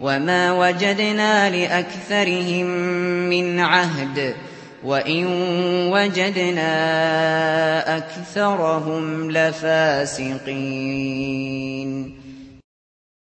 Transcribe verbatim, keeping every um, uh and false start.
وَمَا وَجَدْنَا لِأَكْثَرِهِم مِّنْ عَهْدٍ وَإِن وَجَدْنَا أَكْثَرَهُمْ لَفَاسِقِينَ